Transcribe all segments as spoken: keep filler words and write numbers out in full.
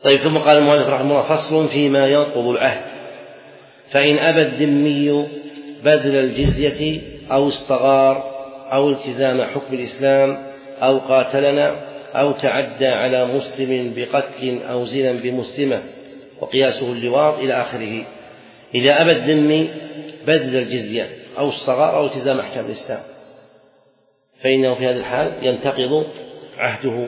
طيب. ثم قال المؤلف رحمه الله: فصل فيما ينقض العهد. فإن أبى الذمي بذل الجزية أو استغار أو التزام حكم الإسلام أو قاتلنا أو تعدى على مسلم بقتل أو زنا بمسلمة وقياسه اللواط إلى آخره. إذا أبى الذمي بذل الجزية أو الصغار أو التزام أحكام الإسلام فإنه في هذه الحال ينتقض عهده.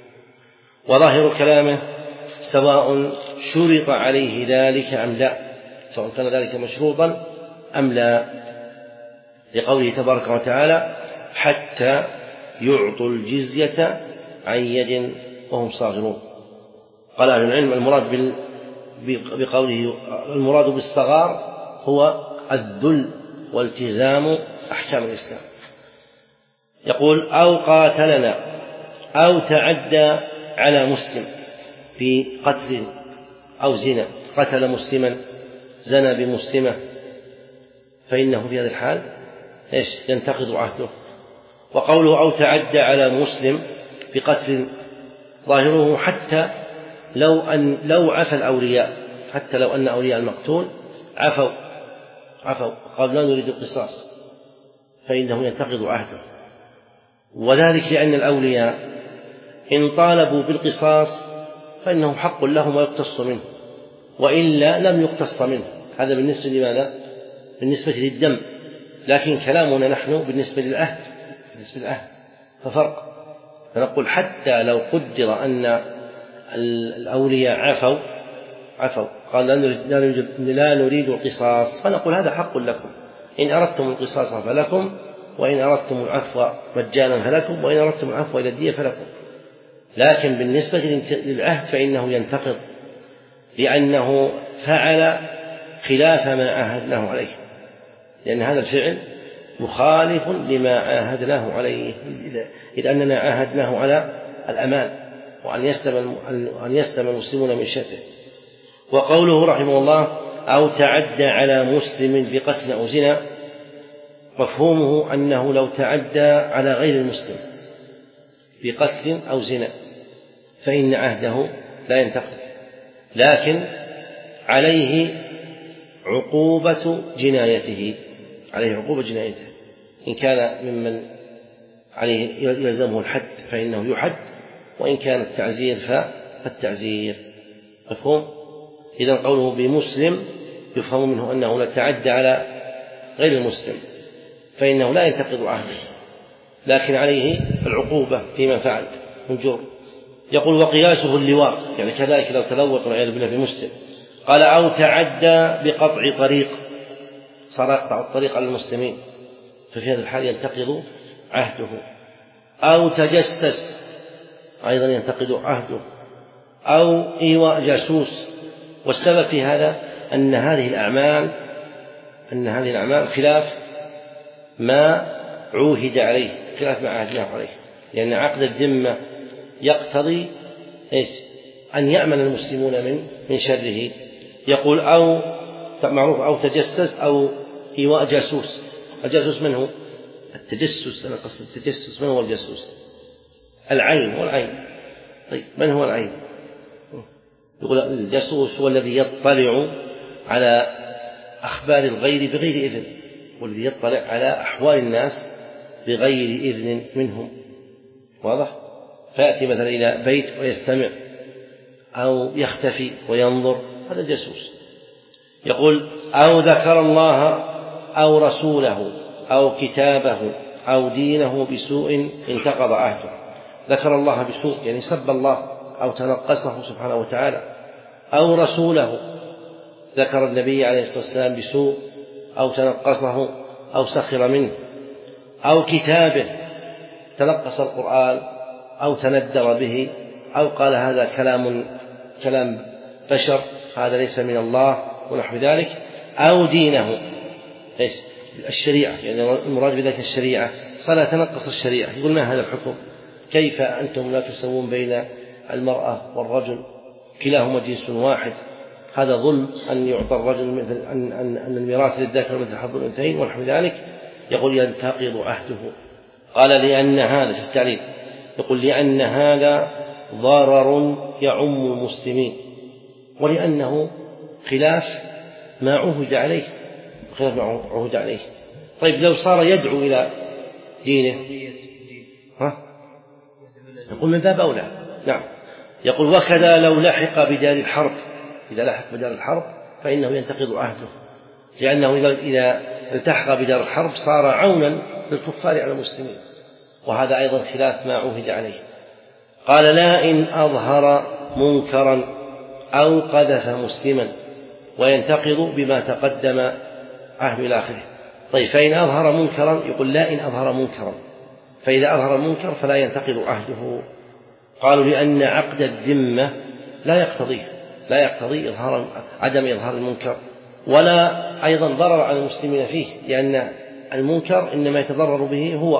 وظاهر كلامه: سواء شرط عليه ذلك أم لا، سواء كان ذلك مشروطا أم لا، لقوله تبارك وتعالى: حتى يعطوا الجزية عن يد وهم صاغرون. قال أهل العلم: المراد بقوله المراد بالصغار هو الذل والتزام أحكام الإسلام. يقول: أو قاتلنا أو تعدى على مسلم في قتل أو زنا، قتل مسلما زنى بمسلمة، فإنه في هذا الحال إيش؟ ينتقض عهده. وقوله أو تعدى على مسلم بقتل ظاهره حتى لو أن لو عفى الأولياء، حتى لو أن أولياء المقتول عفوا عفوا قالوا لا نريد القصاص فإنه ينتقض عهده. وذلك لأن الأولياء إن طالبوا بالقصاص فإنه حق لهم ويقتص منه، وإلا لم يقتص منه. هذا بالنسبة لماذا؟ بالنسبة للدم. لكن كلامنا نحن بالنسبة للعهد، بالنسبة للعهد ففرق. فنقول حتى لو قدر أن الأولياء عفوا عفوا قال لا نريد, لا نريد القصاص، فنقول هذا حق لكم، إن أردتم القصاص فلكم، وإن أردتم العفو مجانا فلكم، وإن أردتم العفو إلى الدية فلكم. لكن بالنسبة للعهد فإنه ينتقض، لأنه فعل خلاف ما عاهدناه عليه، لأن هذا الفعل مخالف لما عاهدناه عليه، إذ أننا عاهدناه على الأمان وأن يسلم أن يسلم المسلمون من شره. وقوله رحمه الله: أو تعدى على مسلم بقتل أو زنا، مفهومه أنه لو تعدى على غير المسلم بقتل أو زنا فإن عهده لا ينتقض، لكن عليه عقوبة جنايته، عليه عقوبة جنايته. إن كان ممن عليه يلزمه الحد فإنه يحد، وإن كان التعزير فالتعزير. مفهوم؟ إذن قوله بمسلم يفهم منه أنه لا تعدى على غير المسلم فإنه لا ينتقض عهده، لكن عليه العقوبة فيما فعل من جرم. يقول: وقياسه اللواط، يعني كذلك لو تلوط والعياذ بالله بمسلم. قال: أو تعدى بقطع طريق، صار يقطع الطريق على المسلمين، ففي هذا الحال ينتقض عهده. أو تجسس، أيضا ينتقض عهده. أو إيواء جاسوس. والسبب في هذا أن هذه الأعمال أن هذه الأعمال خلاف ما عوهد عليه، خلاف ما عاهدناه عليه، لأن عقد الذمة يقتضي إيش؟ أن يأمن المسلمون من من شره. يقول: أو معروف أو تجسس أو إيواء جاسوس. الجاسوس من هو؟ التجسس، أنا قصد التجسس. من هو الجاسوس؟ العين، والعين. طيب من هو العين؟ يقول الجاسوس هو الذي يطلع على أخبار الغير بغير إذن، والذي يطلع على أحوال الناس بغير إذن منهم. واضح؟ فيأتي مثلا إلى بيت ويستمع، أو يختفي وينظر، هذا جاسوس. يقول: أو ذكر الله أو رسوله أو كتابه أو دينه بسوء انتقض عهده. ذكر الله بسوء يعني سب الله أو تنقصه سبحانه وتعالى، أو رسوله ذكر النبي عليه الصلاة والسلام بسوء أو تنقصه أو سخر منه، أو كتابه تنقص القرآن أو تندر به، أو قال هذا كلام كلام بشر، هذا ليس من الله ونحو ذلك، أو دينه إيش؟ الشريعة، يعني المراد بذلك الشريعة، صار تنقص الشريعة. يقول: ما هذا الحكم؟ كيف أنتم لا تسوون بين المرأة والرجل؟ كلاهما جنس واحد، هذا ظلم أن يعطى الرجل مثل أن, أن, أن الميراث للذكر مثل حظ الأنثيين ونحو ذلك. يقول: ينتقض عهده. قال: لأن هذا في التعليل، يقول: لأن هذا ضرر يعم المسلمين، ولأنه خلاف ما عهد عليه خلاف ما عهد عليه. طيب لو صار يدعو إلى دينه ها؟ يقول من باب أولى. نعم. يقول وكذا لو لحق بدار الحرب، إذا لحق بدار الحرب فإنه ينتقض عهده، لأنه إذا التحق بدار الحرب صار عونا للكفار على المسلمين، وهذا أيضا خلاف ما عهد عليه. قال لا إن أظهر منكرا أو قذف مسلما، وينتقض بما تقدم عهد إلى آخره. طيب فإن أظهر منكرا، يقول لا إن أظهر منكرا، فإذا أظهر المنكر فلا ينتقض عهده. قالوا لأن عقد الذمة لا يقتضيه لا يقتضي إظهار عدم إظهار المنكر، ولا أيضا ضرر على المسلمين فيه، لأن المنكر إنما يتضرر به هو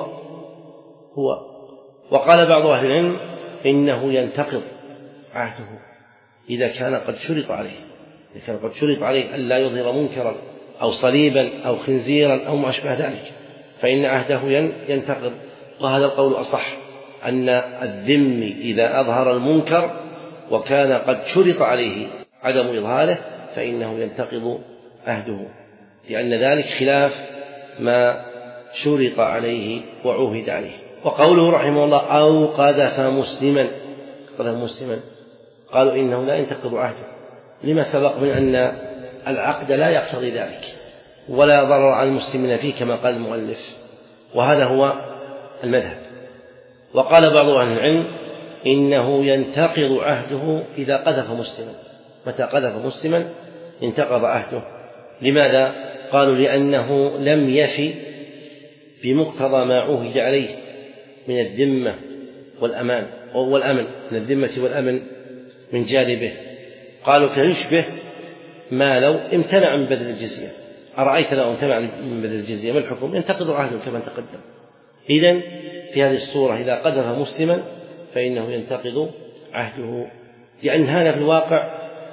هو وقال بعض أهل العلم إنه ينتقض عهده إذا كان قد شرط عليه إذا كان قد شرط عليه ألا يظهر منكرا أو صليبا أو خنزيرا أو ما أشبه ذلك، فإن عهده ينتقض. وهذا القول أصح، أن الذم إذا أظهر المنكر وكان قد شرط عليه عدم إظهاره فإنه ينتقض عهده، لأن ذلك خلاف ما شرط عليه وعهد عليه. وقوله رحمه الله أو قذف مسلما قذف مسلما قالوا إنه لا ينتقض عهده، لما سبق من أن العقد لا يقتضي ذلك ولا ضرر على المسلمين فيه كما قال المؤلف، وهذا هو المذهب. وقال بعض أهل العلم إنه ينتقض عهده إذا قذف مسلما، متى قذف مسلما انتقض عهده. لماذا؟ قالوا لأنه لم يفي بمقتضى ما عهد عليه من الذمة والأمان والأمن من الذمة والأمن من جانبه. قالوا فيشبه ما لو امتنع من بذل الجزية. أرأيت لو امتنع من بذل الجزية ما الحكم؟ ينتقض عهده كما تقدم. إذن في هذه الصورة إذا قذف مسلما فإنه ينتقض عهده، لأن هذا في الواقع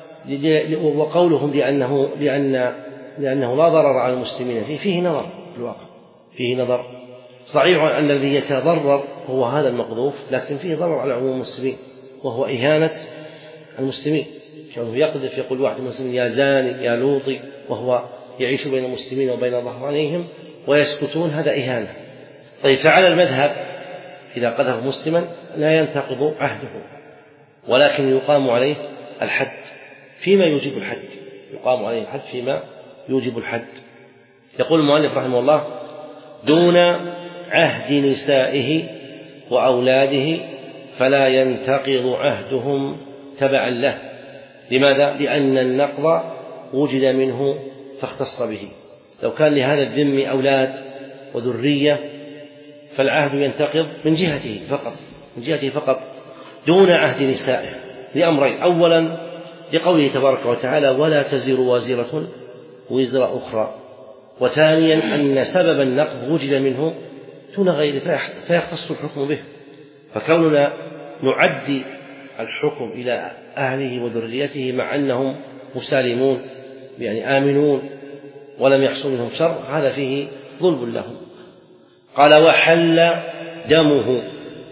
وقولهم لأنه, لأن لأنه لا ضرر على المسلمين فيه فيه نظر في الواقع فيه نظر صحيح أن الذي يتضرر هو هذا المقذوف، لكن فيه ضرر على عموم المسلمين وهو إهانة المسلمين، كانوا يقذف يقول واحد المسلمين يا زاني يا لوطي وهو يعيش بين المسلمين وبين ظهرانيهم ويسكتون، هذا إهانة. طيب فعلى المذهب إذا قذف مسلما لا ينتقض عهده، ولكن يقام عليه الحد فيما يوجب الحد يقام عليه الحد فيما يوجب الحد. يقول المؤلف رحمه الله دون عهد نسائه وأولاده فلا ينتقض عهدهم تبعا له. لماذا؟ لأن النقض وجد منه فاختص به. لو كان لهذا الذم أولاد وذرية فالعهد ينتقض من جهته فقط من جهته فقط دون عهد نسائه لأمرين: أولا لقوله تبارك وتعالى ولا تزر وازرة وزر أخرى، وثانيا أن سبب النقض وجد منه دون غيره فيختص الحكم به. فكوننا نعدي الحكم إلى أهله وذريته مع أنهم مسالمون يعني آمنون ولم يحصل منهم شر هذا فيه ظلم لهم. قال وحل دمه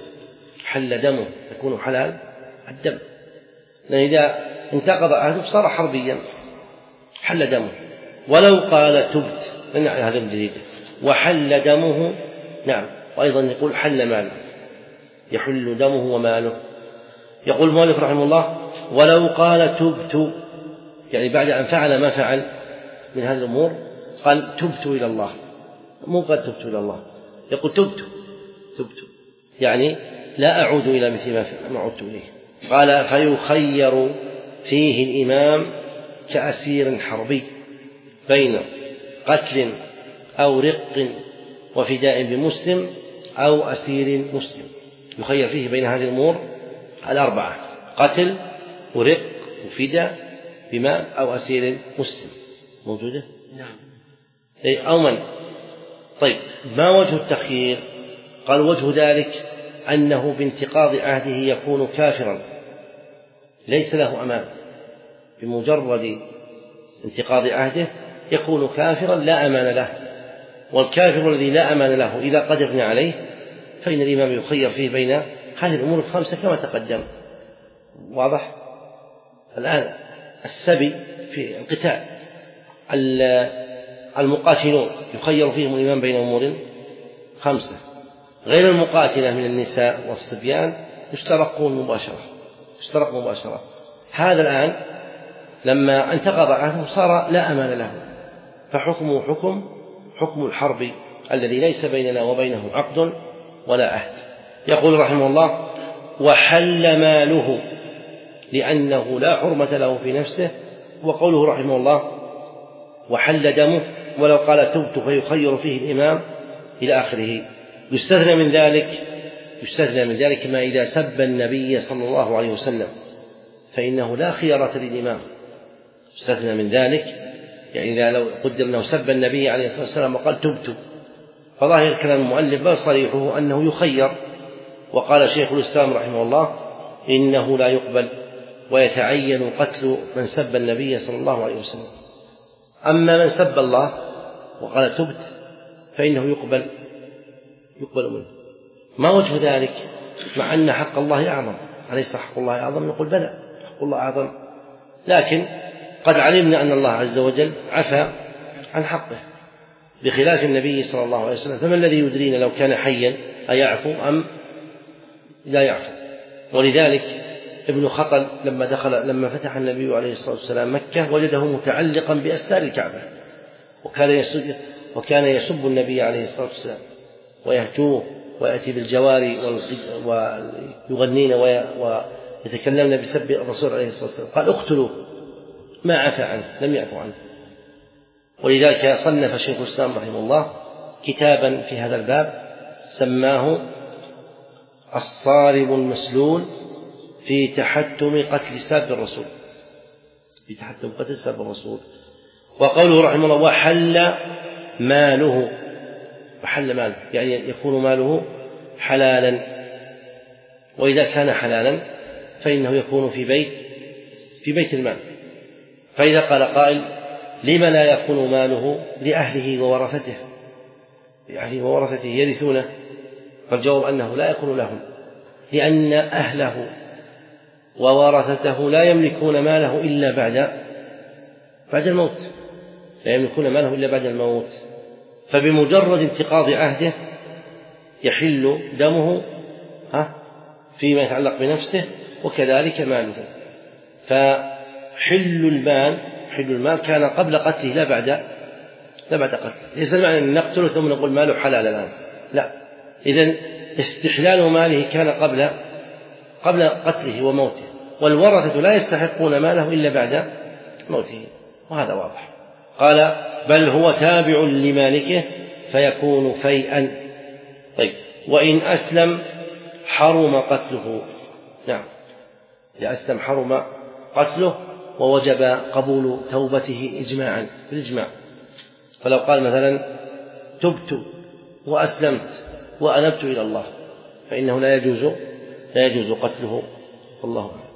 حل دمه يكون حلال الدم، لأن إذا انتقض عهده صار حربيا حل دمه. ولو قال تبت من هذا الجديد وحل دمه نعم، وأيضا يقول حل ماله يحل دمه وماله. يقول المؤلف رحمه الله ولو قال تبت يعني بعد أن فعل ما فعل من هذه الأمور قال تبت إلى الله، مو قال تبت إلى الله، يقول تبت تبت يعني لا أعود إلى مثل ما عدت إليه. قال فيخير فيه الإمام كأسير حربي بين قتل أو رق وفداء بمسلم أو أسير مسلم، يخير فيه بين هذه الأمور الأربعة: قتل ورق وفداء بمال أو أسير مسلم. موجودة؟ نعم. أو من؟ طيب ما وجه التخيير؟ قال وجه ذلك أنه بانتقاض عهده يكون كافرا ليس له أمان، بمجرد انتقاض عهده يكون كافرا لا أمان له، والكافر الذي لا أمان له إذا قدرنا عليه فإن الإمام يخير فيه بين هذه الأمور الخمسة كما تقدم: واضح؟ الآن السبي في القتال المقاتلون يخير فيهم الإمام بين أمور خمسة، غير المقاتلة من النساء والصبيان يسترقون مباشرة يسترق مباشرة. هذا الآن لما انتقض عهده صار لا أمان له، فحكمه حكم حكم الحرب الذي ليس بيننا وبينه عقد ولا عهد. يقول رحمه الله: وحل ماله لأنه لا حرمة له في نفسه. وقوله رحمه الله: وحل دمه، ولو قال تبت فيخير فيه الإمام إلى آخره. يستثنى من ذلك يستثنى من ذلك ما إذا سب النبي صلى الله عليه وسلم فإنه لا خيارة للإمام. يستثنى من ذلك يعني إذا لو قدر أنه سب النبي عليه الصلاة والسلام وقال تبت، فظاهر كلام المؤلف بل صريحه أنه يخير. وقال شيخ الإسلام رحمه الله: إنه لا يقبل ويتعين قتل من سب النبي صلى الله عليه وسلم. أما من سب الله وقال تبت فإنه يقبل يقبل منه. ما وجه ذلك مع أن حق الله أعظم؟ أليس حق الله أعظم؟ نقول بلى، حق الله أعظم، لكن قد علمنا أن الله عز وجل عفى عن حقه بخلاف النبي صلى الله عليه وسلم، فما الذي يدرينا لو كان حيا أيعفو أم لا يعفو؟ ولذلك ابن خطل لما دخل لما فتح النبي عليه الصلاة والسلام مكة وجده متعلقا بأستار الكعبة، وكان يسب وكان يسب النبي عليه الصلاة والسلام ويهجوه ويأتي بالجواري ويغنين ويتكلمن بسب الرسول عليه الصلاة والسلام. قال: اقتلوه، ما عفى عنه، لم يعفو عنه. ولذلك صنف شيخ الإسلام رحمه الله كتابا في هذا الباب سماه الصارم المسلول في تحتم قتل ساب الرسول في تحتم قتل ساب الرسول. وقوله رحمه الله: وحل ماله، وحل ماله يعني يكون ماله حلالا، وإذا كان حلالا فإنه يكون في بيت في بيت المال. فإذا قال قائل: لما لا يكون ماله لأهله وورثته لأهله وورثته يرثونه؟ فالجواب أنه لا يكون لهم، لأن أهله وورثته لا يملكون ماله إلا بعد بعد الموت لا يملكون ماله إلا بعد الموت. فبمجرد انتقاض عهده يحل دمه فيما يتعلق بنفسه وكذلك ماله. فحل المال حل المال كان قبل قتله لا بعد لا بعد قتله. ليس المعنى أن نقتله ثم نقول ماله حلال الآن، لا. إذن استحلال ماله كان قبل قبل قتله وموته، والورثة لا يستحقون ماله إلا بعد موته، وهذا واضح. قال: بل هو تابع لمالكه فيكون فيئا. طيب، وإن أسلم حرم قتله. نعم، إذا أسلم حرم قتله ووجب قبول توبته إجماعا بالإجماع. فلو قال مثلا: تبت وأسلمت وأنبت إلى الله، فإنه لا يجوز لا يجوز قتله، والله أعلم.